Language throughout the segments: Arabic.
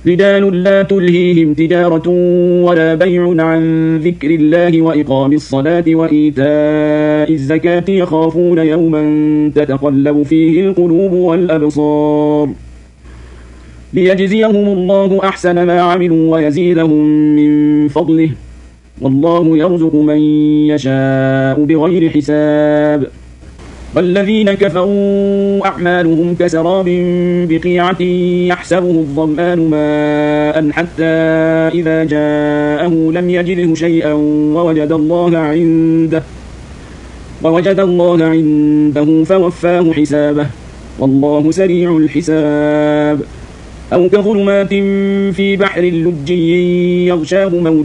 رجال لا تلهيهم تجارة ولا بيع عن ذكر الله وإقام الصلاة وإيتاء الزكاة يخافون يوما تتقلب فيه القلوب والأبصار ليجزيهم الله أحسن ما عملوا ويزيدهم من فضله والله يرزق من يشاء بغير حساب. والذين كفروا أعمالهم كسراب بقيعة يحسبه الظمآن ماء حتى إذا جاءه لم يجده شيئا ووجد الله عنده فوفاه حسابه والله سريع الحساب. أو كظلمات في بحر لجي يغشاه موج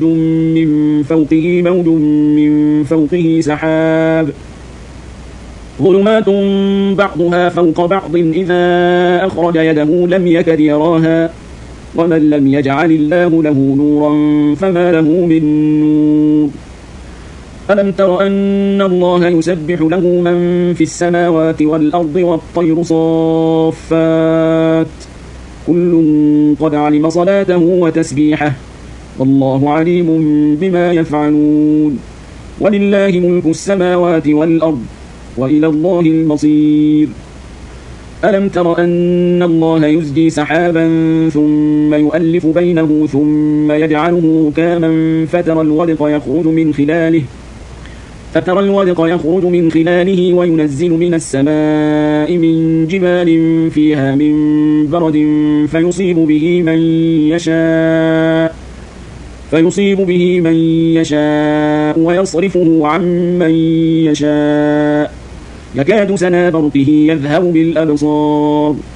من فوقه سحاب ظلمات بعضها فوق بعض إذا أخرج يده لم يكد يراها ومن لم يجعل الله له نورا فما له من نور. ألم تر أن الله يسبح له من في السماوات والأرض والطير صافات كل قد علم صلاته وتسبيحه والله عليم بما يفعلون. ولله ملك السماوات والأرض وإلى الله المصير. ألم تر أن الله يزجي سحابا ثم يؤلف بينه ثم يجعله ركاما فترى الودق يخرج من خلاله وينزل من السماء من جبال فيها من برد فيصيب به من يشاء ويصرفه عن من يشاء يكاد سنا برقه يذهب بالأبصار